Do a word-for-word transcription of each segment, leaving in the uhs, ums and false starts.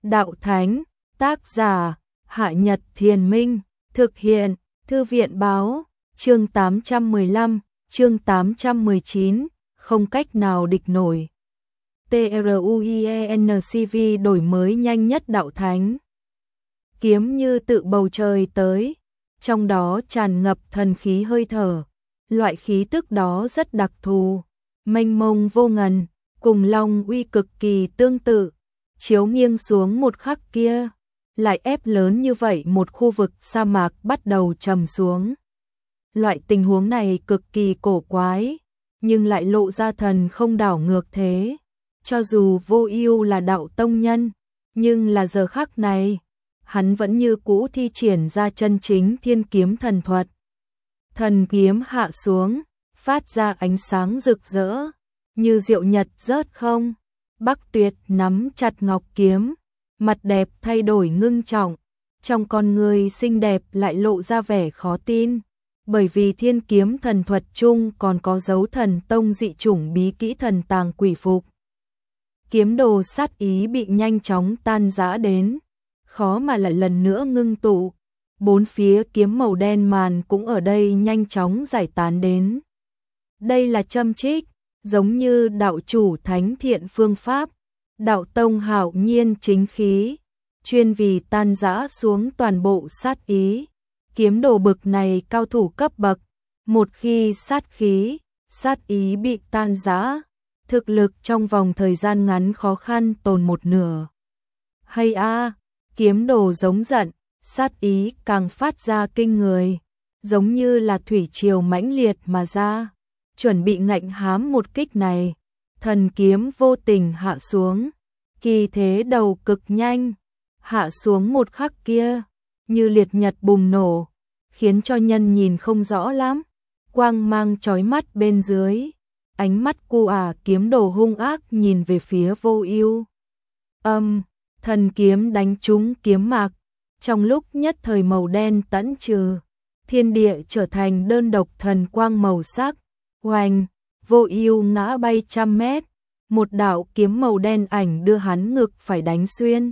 Đạo Thánh, tác giả, Hạ Nhật Thiền Minh, thực hiện, Thư viện Báo, chương tám trăm mười lăm, chương tám trăm mười chín, không cách nào địch nổi. TRUIENCV đổi mới nhanh nhất Đạo Thánh. Kiếm như tự bầu trời tới, trong đó tràn ngập thần khí hơi thở. Loại khí tức đó rất đặc thù, mênh mông vô ngần, cùng Long uy cực kỳ tương tự. Chiếu nghiêng xuống một khắc kia, lại ép lớn như vậy một khu vực sa mạc bắt đầu trầm xuống. Loại tình huống này cực kỳ cổ quái, nhưng lại lộ ra thần không đảo ngược thế. Cho dù Vô Ưu là đạo tông nhân, nhưng là giờ khắc này, hắn vẫn như cũ thi triển ra chân chính thiên kiếm thần thuật. Thần kiếm hạ xuống, phát ra ánh sáng rực rỡ, như diệu nhật rớt không. Bắc Tuyệt nắm chặt ngọc kiếm, mặt đẹp thay đổi ngưng trọng, trong con người xinh đẹp lại lộ ra vẻ khó tin, bởi vì thiên kiếm thần thuật chung còn có dấu thần tông dị chủng bí kỹ thần tàng quỷ phục. Kiếm đồ sát ý bị nhanh chóng tan rã đến, khó mà lại lần nữa ngưng tụ. Bốn phía kiếm màu đen màn cũng ở đây nhanh chóng giải tán đến. Đây là châm trích, giống như đạo chủ thánh thiện phương pháp, đạo tông hạo nhiên chính khí, chuyên vì tan rã xuống toàn bộ sát ý. Kiếm đồ bực này cao thủ cấp bậc, một khi sát khí, sát ý bị tan rã, thực lực trong vòng thời gian ngắn khó khăn tồn một nửa. Hay a, kiếm đồ giống giận, sát ý càng phát ra kinh người, giống như là thủy triều mãnh liệt mà ra, chuẩn bị ngạnh hám một kích này. Thần kiếm vô tình hạ xuống, kỳ thế đầu cực nhanh, hạ xuống một khắc kia, như liệt nhật bùng nổ, khiến cho nhân nhìn không rõ lắm, quang mang chói mắt bên dưới, ánh mắt cu à kiếm đồ hung ác nhìn về phía Vô Ưu. Âm, thần kiếm đánh trúng kiếm mạc, trong lúc nhất thời màu đen tẫn trừ, thiên địa trở thành đơn độc thần quang màu sắc. Oanh, Vô Ưu ngã bay trăm mét, một đạo kiếm màu đen ảnh đưa hắn ngực phải đánh xuyên.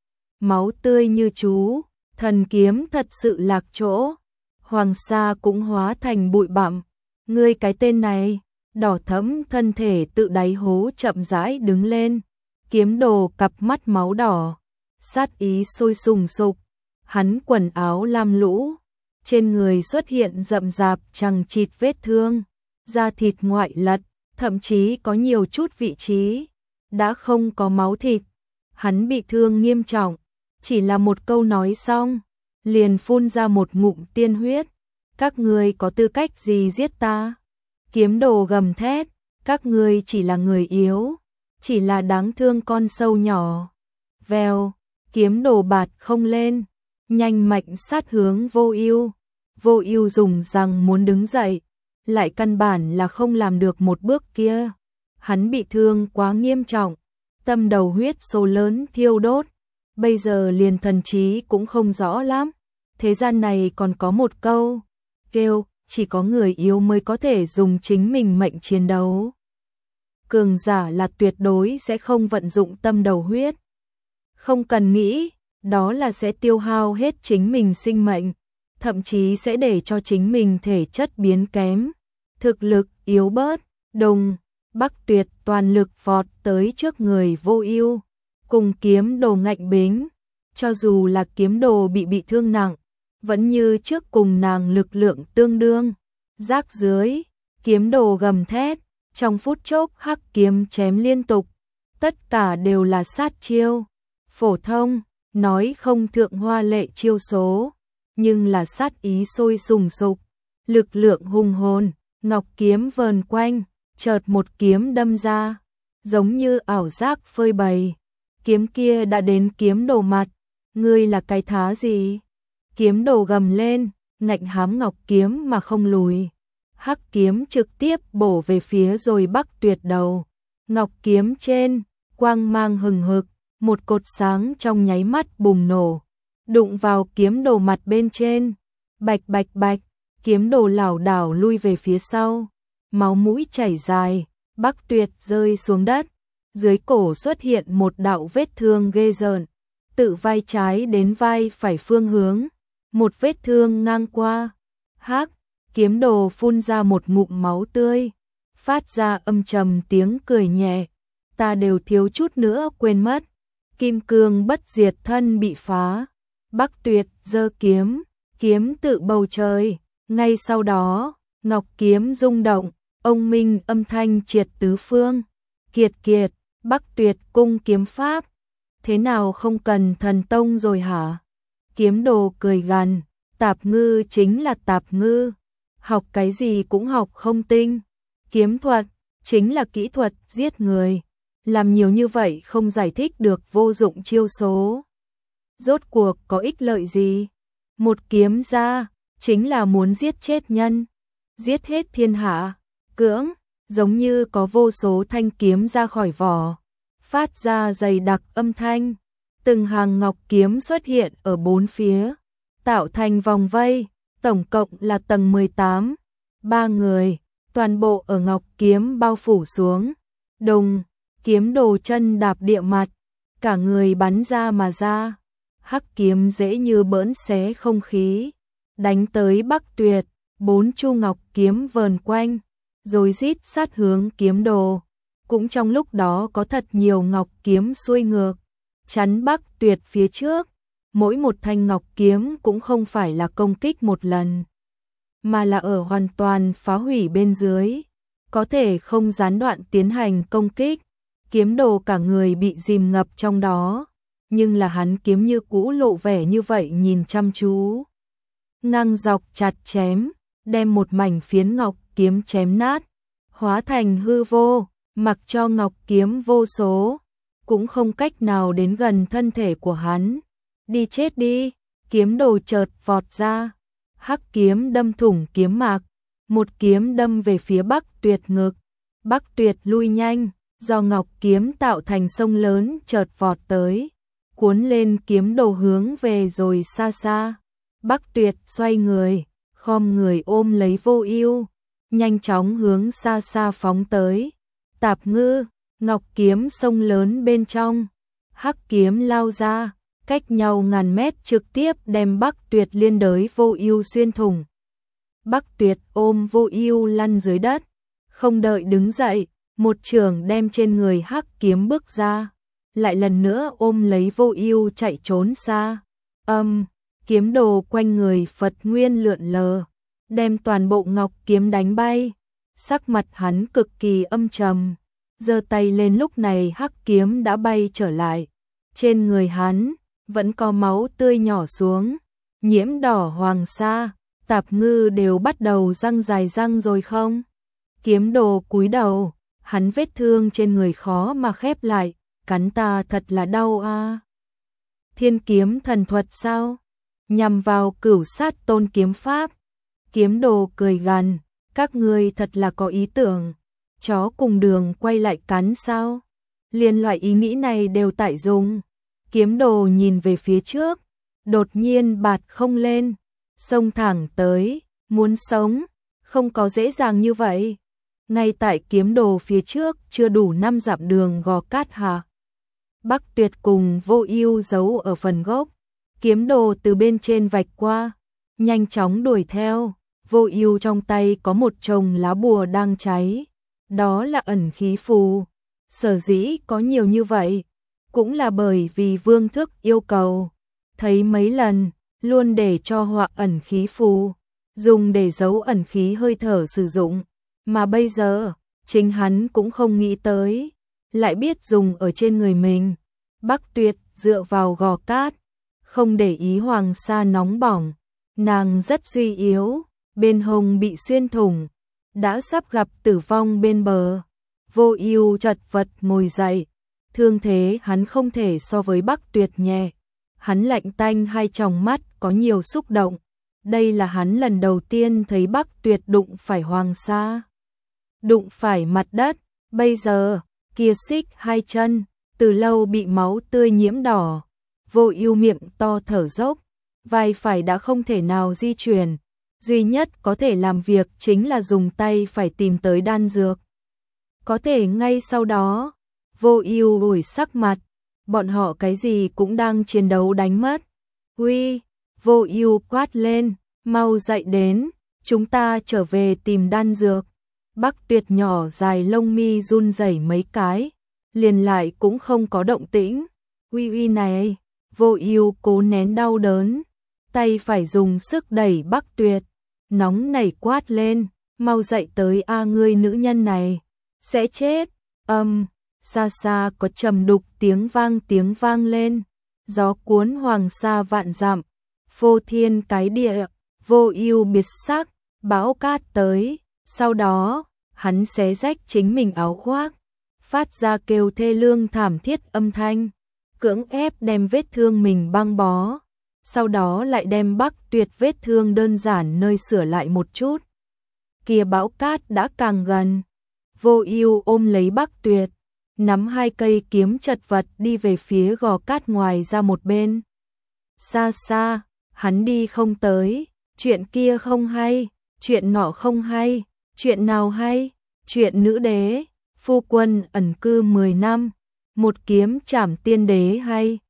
Máu tươi như chú, thần kiếm thật sự lạc chỗ. Hoàng sa cũng hóa thành bụi bặm. Ngươi cái tên này, đỏ thẫm thân thể tự đáy hố chậm rãi đứng lên. Kiếm đồ cặp mắt máu đỏ, sát ý sôi sùng sục. Hắn quần áo lam lũ, trên người xuất hiện rậm rạp chằng chịt vết thương, da thịt ngoại lật, thậm chí có nhiều chút vị trí đã không có máu thịt. Hắn bị thương nghiêm trọng, chỉ là một câu nói xong, liền phun ra một ngụm tiên huyết. Các ngươi có tư cách gì giết ta? Kiếm đồ gầm thét, các ngươi chỉ là người yếu, chỉ là đáng thương con sâu nhỏ. Vèo, kiếm đồ bạt không lên, nhanh mạnh sát hướng Vô Ưu. Vô Ưu dùng răng muốn đứng dậy, lại căn bản là không làm được một bước kia. Hắn bị thương quá nghiêm trọng, tâm đầu huyết số lớn thiêu đốt, bây giờ liền thần trí cũng không rõ lắm. Thế gian này còn có một câu kêu, chỉ có người yếu mới có thể dùng chính mình mệnh chiến đấu. Cường giả là tuyệt đối sẽ không vận dụng tâm đầu huyết. Không cần nghĩ, đó là sẽ tiêu hao hết chính mình sinh mệnh, thậm chí sẽ để cho chính mình thể chất biến kém, thực lực yếu bớt. Đùng, Bắc Tuyệt toàn lực vọt tới trước người Vô Ưu, cùng kiếm đồ ngạnh bính, cho dù là kiếm đồ bị bị thương nặng, vẫn như trước cùng nàng lực lượng tương đương. Rác dưới, kiếm đồ gầm thét, trong phút chốc hắc kiếm chém liên tục, tất cả đều là sát chiêu. Phổ thông, nói không thượng hoa lệ chiêu số, nhưng là sát ý sôi sùng sục, lực lượng hùng hồn. Ngọc kiếm vờn quanh, chợt một kiếm đâm ra, giống như ảo giác phơi bày. Kiếm kia đã đến kiếm đồ mặt. Ngươi là cái thá gì? Kiếm đồ gầm lên, ngạnh hám ngọc kiếm mà không lùi. Hắc kiếm trực tiếp bổ về phía rồi Bắc Tuyệt đầu. Ngọc kiếm trên, quang mang hừng hực, một cột sáng trong nháy mắt bùng nổ, đụng vào kiếm đồ mặt bên trên. Bạch bạch bạch, kiếm đồ lảo đảo lui về phía sau, máu mũi chảy dài. Bắc Tuyệt rơi xuống đất, dưới cổ xuất hiện một đạo vết thương ghê rợn. tự vai trái đến vai phải phương hướng, một vết thương ngang qua. Hắc, kiếm đồ phun ra một ngụm máu tươi, phát ra âm trầm tiếng cười nhẹ, ta đều thiếu chút nữa quên mất. Kim cương bất diệt thân bị phá, Bắc Tuyệt giơ kiếm, kiếm tự bầu trời, ngay sau đó, ngọc kiếm rung động, ông minh âm thanh triệt tứ phương. Kiệt kiệt, Bắc Tuyệt cung kiếm pháp, thế nào không cần thần tông rồi hả? Kiếm đồ cười gằn, tạp ngư chính là tạp ngư, học cái gì cũng học không tinh. Kiếm thuật chính là kỹ thuật giết người, làm nhiều như vậy không giải thích được vô dụng chiêu số. Rốt cuộc có ích lợi gì? Một kiếm ra, chính là muốn giết chết nhân, giết hết thiên hạ, cưỡng, giống như có vô số thanh kiếm ra khỏi vỏ, phát ra dày đặc âm thanh. Từng hàng ngọc kiếm xuất hiện ở bốn phía, tạo thành vòng vây, tổng cộng là tầng mười tám. Ba người, toàn bộ ở ngọc kiếm bao phủ xuống. Đùng, kiếm đồ chân đạp địa mặt, cả người bắn ra mà ra. Hắc kiếm dễ như bỡn xé không khí, đánh tới Bắc Tuyệt, bốn chu ngọc kiếm vờn quanh, rồi rít sát hướng kiếm đồ. Cũng trong lúc đó có thật nhiều ngọc kiếm xuôi ngược, chắn Bắc Tuyệt phía trước. Mỗi một thanh ngọc kiếm cũng không phải là công kích một lần, mà là ở hoàn toàn phá hủy bên dưới, có thể không gián đoạn tiến hành công kích. Kiếm đồ cả người bị dìm ngập trong đó, nhưng là hắn kiếm như cũ lộ vẻ như vậy nhìn chăm chú. Ngang dọc chặt chém, đem một mảnh phiến ngọc kiếm chém nát, hóa thành hư vô, mặc cho ngọc kiếm vô số, cũng không cách nào đến gần thân thể của hắn. Đi chết đi, kiếm đồ chợt vọt ra, hắc kiếm đâm thủng kiếm mạc, một kiếm đâm về phía Bắc Tuyệt ngực. Bắc Tuyệt lui nhanh, do ngọc kiếm tạo thành sông lớn chợt vọt tới, cuốn lên kiếm đồ hướng về rồi xa xa. Bắc Tuyệt xoay người, khom người ôm lấy Vô Ưu, nhanh chóng hướng xa xa phóng tới. Tạp ngư, ngọc kiếm sông lớn bên trong, hắc kiếm lao ra, cách nhau ngàn mét trực tiếp đem Bắc Tuyệt liên đới Vô Ưu xuyên thủng. Bắc Tuyệt ôm Vô Ưu lăn dưới đất, không đợi đứng dậy, một chưởng đem trên người hắc kiếm bước ra, lại lần nữa ôm lấy Vô Ưu chạy trốn xa. Âm, kiếm đồ quanh người Phật nguyên lượn lờ, đem toàn bộ ngọc kiếm đánh bay. Sắc mặt hắn cực kỳ âm trầm, giơ tay lên, lúc này hắc kiếm đã bay trở lại. Trên người hắn vẫn có máu tươi nhỏ xuống, nhiễm đỏ hoàng sa. Tạp ngư đều bắt đầu răng dài răng rồi không? Kiếm đồ cúi đầu, hắn vết thương trên người khó mà khép lại, cắn ta thật là đau a. À. Thiên kiếm thần thuật sao? Nhằm vào Cửu Sát Tôn kiếm pháp. Kiếm đồ cười gằn, các ngươi thật là có ý tưởng, chó cùng đường quay lại cắn sao? Liên loại ý nghĩ này đều tại dùng. Kiếm đồ nhìn về phía trước, đột nhiên bạt không lên, xông thẳng tới, muốn sống, không có dễ dàng như vậy. Ngay tại kiếm đồ phía trước chưa đủ năm dặm đường gò cát hạ. Bắc Tuyệt cùng Vô Ưu giấu ở phần gốc, kiếm đồ từ bên trên vạch qua, nhanh chóng đuổi theo. Vô Ưu trong tay có một chồng lá bùa đang cháy, đó là ẩn khí phù. Sở dĩ có nhiều như vậy, cũng là bởi vì Vương Thức yêu cầu, thấy mấy lần, luôn để cho họa ẩn khí phù, dùng để giấu ẩn khí hơi thở sử dụng, mà bây giờ, chính hắn cũng không nghĩ tới, lại biết dùng ở trên người mình. Bắc Tuyệt dựa vào gò cát, không để ý hoàng sa nóng bỏng, nàng rất suy yếu, bên hông bị xuyên thủng, đã sắp gặp tử vong bên bờ. Vô Ưu chật vật ngồi dậy, thương thế hắn không thể so với Bắc Tuyệt nhẹ. Hắn lạnh tanh hai tròng mắt có nhiều xúc động, đây là hắn lần đầu tiên thấy Bắc Tuyệt đụng phải hoàng sa, đụng phải mặt đất. Bây giờ, kia xích hai chân, từ lâu bị máu tươi nhiễm đỏ. Vô Ưu miệng to thở dốc, vai phải đã không thể nào di chuyển, duy nhất có thể làm việc chính là dùng tay phải tìm tới đan dược. Có thể ngay sau đó, Vô Ưu đổi sắc mặt, bọn họ cái gì cũng đang chiến đấu đánh mất. Uy, Vô Ưu quát lên, mau dậy đến, chúng ta trở về tìm đan dược. Bắc Tuyệt nhỏ dài lông mi run rẩy mấy cái, liền lại cũng không có động tĩnh. Uy uy này, Vô Ưu cố nén đau đớn, tay phải dùng sức đẩy Bắc Tuyệt, nóng nảy quát lên, mau dậy tới a ngươi nữ nhân này, sẽ chết. Âm, xa xa có trầm đục tiếng vang tiếng vang lên, gió cuốn hoàng sa vạn dặm, phô thiên cái địa, Vô Ưu biệt sắc, bão cát tới, sau đó, hắn xé rách chính mình áo khoác, phát ra kêu thê lương thảm thiết âm thanh, cưỡng ép đem vết thương mình băng bó, sau đó lại đem Bắc Tuyệt vết thương đơn giản nơi sửa lại một chút. Kia bão cát đã càng gần, Vô Ưu ôm lấy Bắc Tuyệt, nắm hai cây kiếm chật vật đi về phía gò cát ngoài ra một bên. Xa xa, hắn đi không tới, chuyện kia không hay, chuyện nọ không hay, chuyện nào hay, chuyện nữ đế, phu quân ẩn cư mười năm, một kiếm trảm tiên đế hay.